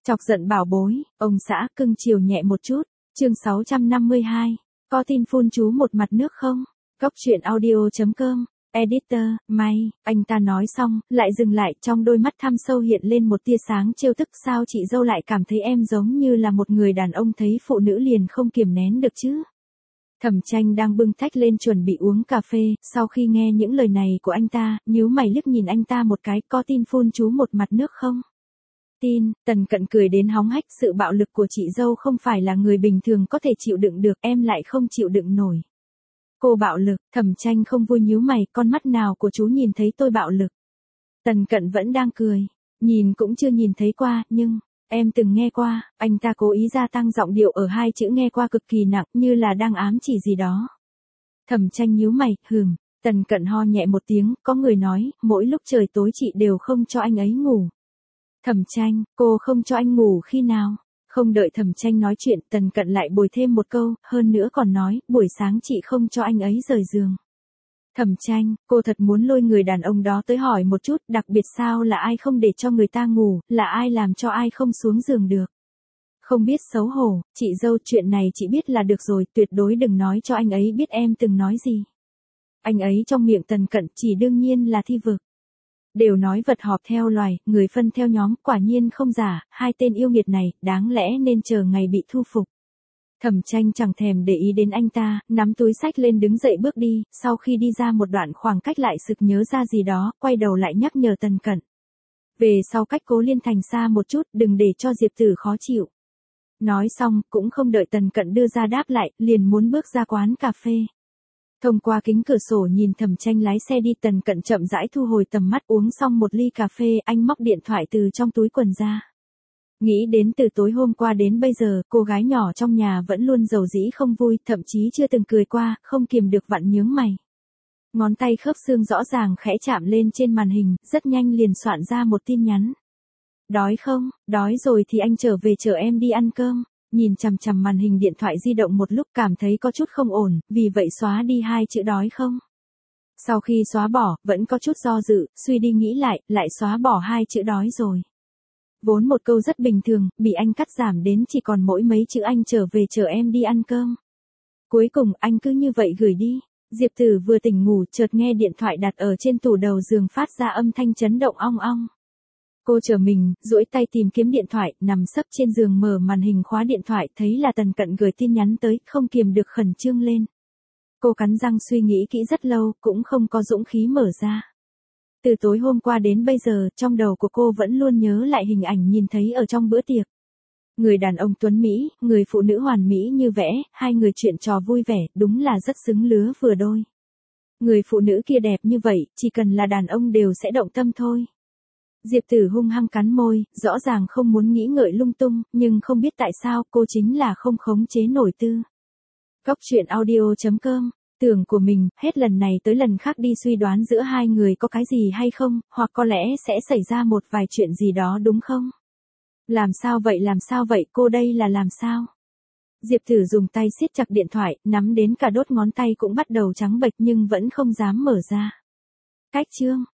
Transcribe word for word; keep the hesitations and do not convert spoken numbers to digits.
Chọc giận bảo bối, ông xã cưng chiều nhẹ một chút. Chương sáu trăm năm mươi hai. Có tin phun chú một mặt nước không? Góc truyện audio chấm com. Editor, may, anh ta nói xong, lại dừng lại, trong đôi mắt thăm sâu hiện lên một tia sáng trêu tức. Sao chị dâu lại cảm thấy em giống như là một người đàn ông thấy phụ nữ liền không kiềm nén được chứ? Thẩm Tranh đang bưng tách lên chuẩn bị uống cà phê, sau khi nghe những lời này của anh ta, nhíu mày liếc nhìn anh ta một cái. Có tin phun chú một mặt nước không? Tin. Tần Cận cười đến hóng hách. Sự bạo lực của chị dâu không phải là người bình thường có thể chịu đựng được, em lại không chịu đựng nổi. Cô bạo lực? Thẩm Tranh không vui nhíu mày, con mắt nào của chú nhìn thấy tôi bạo lực? Tần Cận vẫn đang cười, nhìn cũng chưa nhìn thấy qua, nhưng, em từng nghe qua. Anh ta cố ý gia tăng giọng điệu ở hai chữ nghe qua cực kỳ nặng, như là đang ám chỉ gì đó. Thẩm Tranh nhíu mày, hừm. Tần Cận ho nhẹ một tiếng, có người nói, mỗi lúc trời tối chị đều không cho anh ấy ngủ. Thẩm Tranh, cô không cho anh ngủ khi nào? Không đợi Thẩm Tranh nói chuyện, Tần Cận lại bồi thêm một câu, hơn nữa còn nói, buổi sáng chị không cho anh ấy rời giường. Thẩm Tranh, cô thật muốn lôi người đàn ông đó tới hỏi một chút, đặc biệt sao là ai không để cho người ta ngủ, là ai làm cho ai không xuống giường được. Không biết xấu hổ, chị dâu, chuyện này chị biết là được rồi, tuyệt đối đừng nói cho anh ấy biết em từng nói gì. Anh ấy trong miệng Tần Cận chỉ đương nhiên là thi vực. Đều nói vật họp theo loài, người phân theo nhóm, quả nhiên không giả, hai tên yêu nghiệt này, đáng lẽ nên chờ ngày bị thu phục. Thẩm Tranh chẳng thèm để ý đến anh ta, nắm túi xách lên đứng dậy bước đi, sau khi đi ra một đoạn khoảng cách lại sực nhớ ra gì đó, quay đầu lại nhắc nhở Tần Cận. Về sau cách Cố Liên Thành xa một chút, đừng để cho Diệp Tử khó chịu. Nói xong, cũng không đợi Tần Cận đưa ra đáp lại, liền muốn bước ra quán cà phê. Thông qua kính cửa sổ nhìn Thẩm Tranh lái xe đi, Tần Cận chậm rãi thu hồi tầm mắt, uống xong một ly cà phê, anh móc điện thoại từ trong túi quần ra. Nghĩ đến từ tối hôm qua đến bây giờ, cô gái nhỏ trong nhà vẫn luôn dầu dĩ không vui, thậm chí chưa từng cười qua, không kiềm được vặn nhướng mày. Ngón tay khớp xương rõ ràng khẽ chạm lên trên màn hình, rất nhanh liền soạn ra một tin nhắn. Đói không? Đói rồi thì anh trở về chở em đi ăn cơm. Nhìn chằm chằm màn hình điện thoại di động một lúc cảm thấy có chút không ổn, vì vậy xóa đi hai chữ đói không. Sau khi xóa bỏ, vẫn có chút do dự, suy đi nghĩ lại, lại xóa bỏ hai chữ đói rồi. Vốn một câu rất bình thường, bị anh cắt giảm đến chỉ còn mỗi mấy chữ anh trở về chở em đi ăn cơm. Cuối cùng anh cứ như vậy gửi đi. Diệp Tử vừa tỉnh ngủ chợt nghe điện thoại đặt ở trên tủ đầu giường phát ra âm thanh chấn động ong ong. Cô trở mình, duỗi tay tìm kiếm điện thoại, nằm sấp trên giường mở màn hình khóa điện thoại, thấy là Tần Cận gửi tin nhắn tới, không kiềm được khẩn trương lên. Cô cắn răng suy nghĩ kỹ rất lâu, cũng không có dũng khí mở ra. Từ tối hôm qua đến bây giờ, trong đầu của cô vẫn luôn nhớ lại hình ảnh nhìn thấy ở trong bữa tiệc. Người đàn ông tuấn Mỹ, người phụ nữ hoàn mỹ như vẽ, hai người chuyện trò vui vẻ, đúng là rất xứng lứa vừa đôi. Người phụ nữ kia đẹp như vậy, chỉ cần là đàn ông đều sẽ động tâm thôi. Diệp Tử hung hăng cắn môi, rõ ràng không muốn nghĩ ngợi lung tung, nhưng không biết tại sao cô chính là không khống chế nổi tư. Góc truyện audio chấm com. Tưởng của mình, hết lần này tới lần khác đi suy đoán giữa hai người có cái gì hay không, hoặc có lẽ sẽ xảy ra một vài chuyện gì đó đúng không? Làm sao vậy làm sao vậy, cô đây là làm sao? Diệp Tử dùng tay siết chặt điện thoại, nắm đến cả đốt ngón tay cũng bắt đầu trắng bệch nhưng vẫn không dám mở ra. Cách chương.